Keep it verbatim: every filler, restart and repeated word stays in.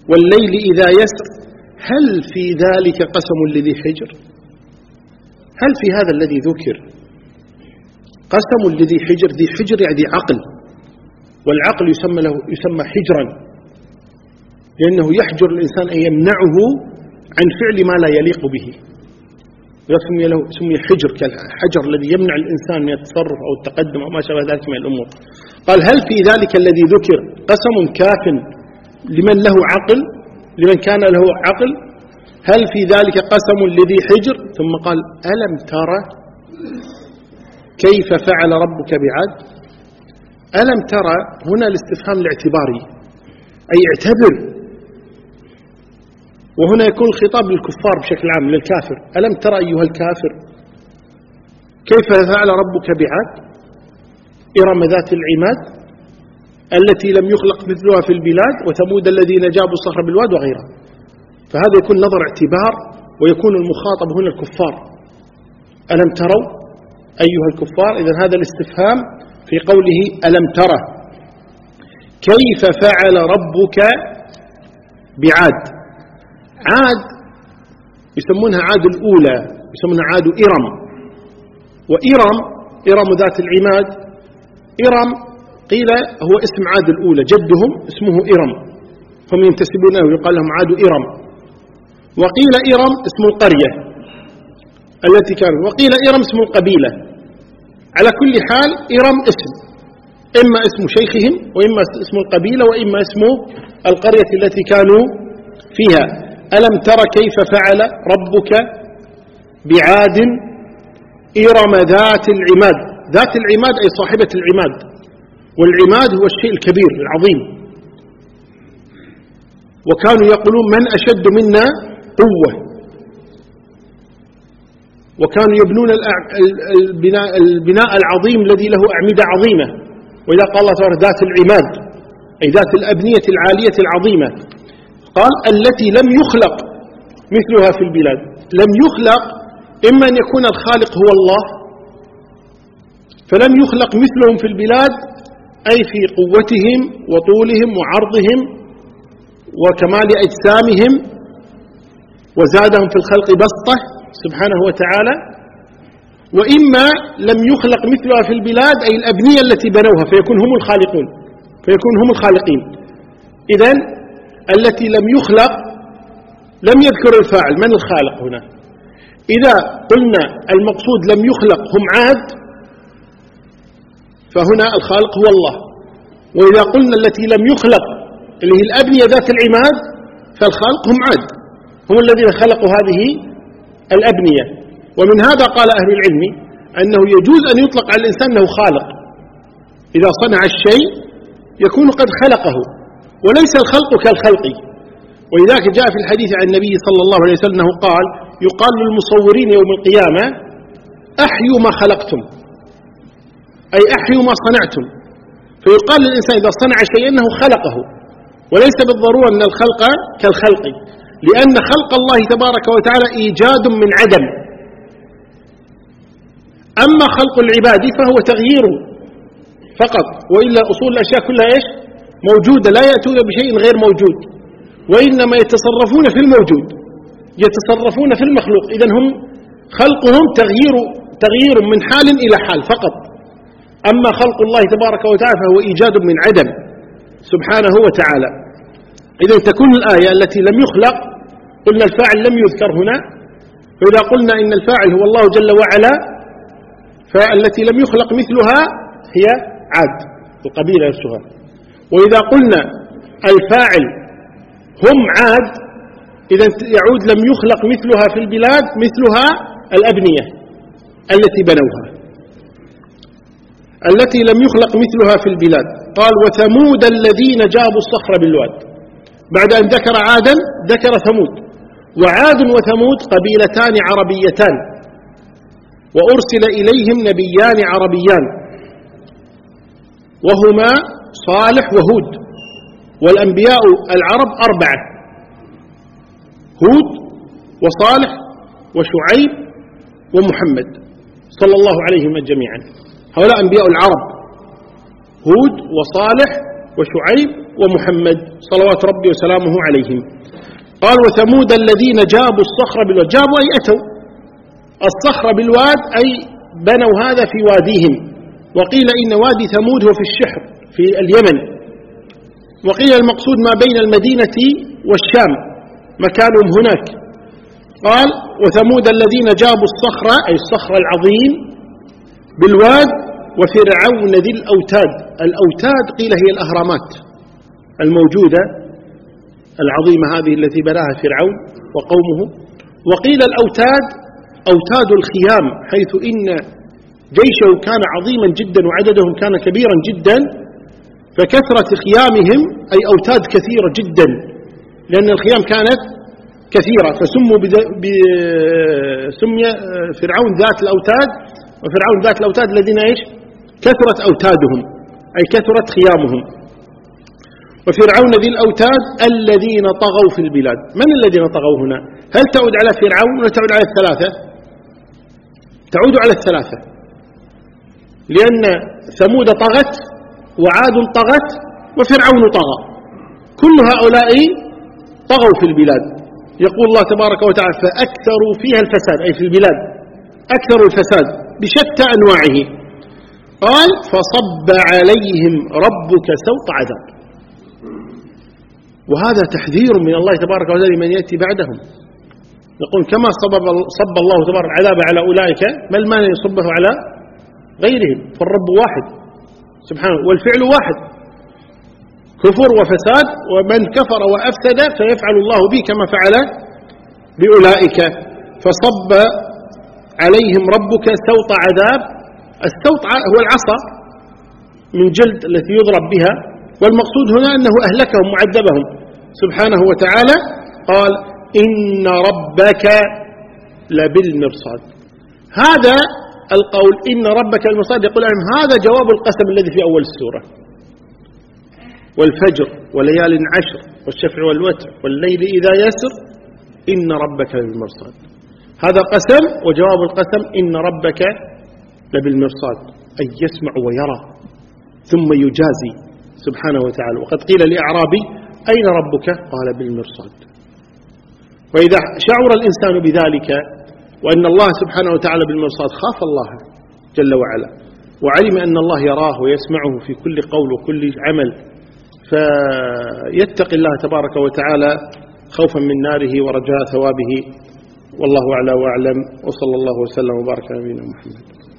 والليل إذا يسر هل في ذلك قسم لذي حجر؟ هل في هذا الذي ذكر قسم لذي حجر؟ ذي حجر يعني عقل، والعقل يسمى له يسمى حجرا، لأنه يحجر الإنسان أن يمنعه عن فعل ما لا يليق به، يسمي له سمي حجر كالحجر الذي يمنع الإنسان من التصرف أو التقدم أو ما شابه ذلك من الأمور. قال هل في ذلك الذي ذكر قسم كاف لمن له عقل، لمن كان له عقل؟ هل في ذلك قسم لذي حجر؟ ثم قال ألم ترى كيف فعل ربك بعاد؟ ألم ترى هنا الاستفهام الاعتباري، أي اعتبر، وهنا يكون الخطاب للكفار بشكل عام للكافر. ألم ترى أيها الكافر كيف فعل ربك بعاد إرم ذات العماد التي لم يخلق مثلها في البلاد وثمود الذين جابوا الصخر بالواد وغيرها. فهذا يكون نظر اعتبار، ويكون المخاطب هنا الكفار. ألم تروا أيها الكفار، إذن هذا الاستفهام في قوله ألم ترى كيف فعل ربك بعاد. عاد يسمونها عاد الأولى، يسمونها عاد إرم، وإرم إرم ذات العماد. إرم قيل هو اسم عاد الأولى، جدهم اسمه إرم، هم ينتسبونه ويقال لهم عاد إرم. وقيل إرم اسم القرية التي كانت، وقيل إرم اسم القبيلة. على كل حال إرم اسم، إما اسم شيخهم وإما اسم القبيلة وإما اسم القرية التي كانوا فيها. ألم تر كيف فعل ربك بعاد إرم ذات العماد. ذات العماد أي صاحبة العماد، والعماد هو الشيء الكبير العظيم. وكانوا يقولون من أشد منا قوة، وكانوا يبنون البناء, البناء العظيم الذي له أعمدة عظيمة. وإذا قال الله تعالى ذات العماد أي ذات الأبنية العالية العظيمة، قال التي لم يخلق مثلها في البلاد. لم يخلق إما أن يكون الخالق هو الله، فلم يخلق مثلهم في البلاد أي في قوتهم وطولهم وعرضهم وكمال أجسامهم، وزادهم في الخلق بسطة سبحانه وتعالى. وإما لم يخلق مثلها في البلاد أي الأبنية التي بنوها، فيكون هم الخالقون، فيكون هم الخالقين. إذن التي لم يخلق لم يذكر الفاعل، من الخالق هنا؟ إذا قلنا المقصود لم يخلق هم عاد، فهنا الخالق هو الله. وإذا قلنا التي لم يخلق اللي هي الأبنية ذات العماد، فالخالق هم عاد، هم الذين خلقوا هذه الأبنية. ومن هذا قال أهل العلم أنه يجوز أن يطلق على الإنسان أنه خالق، إذا صنع الشيء يكون قد خلقه، وليس الخلق كالخلق. ولذلك جاء في الحديث عن النبي صلى الله عليه وسلم أنه قال يقال للمصورين يوم القيامة أحيوا ما خلقتم، أي أحيوا ما صنعتم. فيقال للإنسان إذا صنع شيئا أنه خلقه، وليس بالضرورة أن الخلق كالخلق، لأن خلق الله تبارك وتعالى إيجاد من عدم. أما خلق العباد فهو تغيير فقط، وإلا أصول الأشياء كلها إيش؟ موجودة، لا يأتون بشيء غير موجود، وإنما يتصرفون في الموجود، يتصرفون في المخلوق. إذن هم خلقهم تغيير تغيير من حال إلى حال فقط. أما خلق الله تبارك وتعالى فهو إيجاد من عدم سبحانه وتعالى. إذن تكون الآية التي لم يخلق، قلنا الفاعل لم يذكر هنا، فإذا قلنا إن الفاعل هو الله جل وعلا، فالتي لم يخلق مثلها هي عاد القبيلة نفسها. وإذا قلنا الفاعل هم عاد، إذا يعود لم يخلق مثلها في البلاد، مثلها الأبنية التي بنوها، التي لم يخلق مثلها في البلاد. قال وثمود الذين جابوا الصخر بالواد. بعد أن ذكر عادا ذكر ثمود. وعاد وثمود قبيلتان عربيتان، وأرسل إليهم نبيان عربيان، وهما صالح وهود. والأنبياء العرب أربعة: هود وصالح وشعيب ومحمد صلى الله عليهم جميعا. هؤلاء أنبياء العرب: هود وصالح وشعيب ومحمد صلوات ربي وسلامه عليهم. قال وثمود الذين جابوا الصخر بالواد. جابوا أي أتوا الصخر بالواد أي بنوا هذا في واديهم. وقيل إن وادي ثمود هو في الشحر في اليمن، وقيل المقصود ما بين المدينة والشام مكانهم هناك. قال وثمود الذين جابوا الصخر أي الصخر العظيم بالواد وفرعون ذي الأوتاد. الأوتاد قيل هي الأهرامات الموجودة العظيمة هذه التي بناها فرعون وقومه. وقيل الأوتاد أوتاد الخيام، حيث إن جيشه كان عظيما جدا وعددهم كان كبيرا جدا، فكثرة خيامهم أي أوتاد كثيرة جدا، لأن الخيام كانت كثيرة فسموا سمي فرعون ذات الأوتاد، وفرعون ذات الأوتاد الذين إيش كثرت أوتادهم أي كثرت خيامهم. وفرعون ذي الأوتاد الذين طغوا في البلاد. من الذين طغوا هنا؟ هل تعود على فرعون ولا تعود على الثلاثة؟ تعود على الثلاثة، لأن ثمود طغت وعاد طغت وفرعون طغى، كل هؤلاء طغوا في البلاد. يقول الله تبارك وتعالى فأكثروا فيها الفساد أي في البلاد أكثروا الفساد بشتى أنواعه. قال فصب عليهم ربك سوط عذاب. وهذا تحذير من الله تبارك وتعالى لمن يأتي بعدهم. يقول كما صب, صب الله تبارك العذاب على أولئك ما المانع يصبه على غيرهم، فالرب واحد سبحانه والفعل واحد، كفر وفساد، ومن كفر وأفسد فيفعل الله به كما فعل بأولئك. فصب عليهم ربك سوط عذاب. السوط هو العصا من جلد التي يضرب بها، والمقصود هنا أنه أهلكهم وعذبهم سبحانه وتعالى. قال إن ربك لبالمرصاد. هذا القول إن ربك لبالمرصاد يقول لهم هذا جواب القسم الذي في أول السورة، والفجر وليال عشر والشفع والوتر والليل إذا يسر إن ربك لبالمرصاد. هذا قسم، وجواب القسم إن ربك لبالمرصاد أي يسمع ويرى ثم يجازي سبحانه وتعالى. وقد قيل لأعرابي أين ربك؟ قال بالمرصاد. وإذا شعر الإنسان بذلك وأن الله سبحانه وتعالى بالمرصاد خاف الله جل وعلا، وعلم أن الله يراه ويسمعه في كل قول وكل عمل، فيتقي الله تبارك وتعالى خوفا من ناره ورجاء ثوابه. والله أعلى وأعلم، وصلى الله وسلم وبارك على نبينا محمد.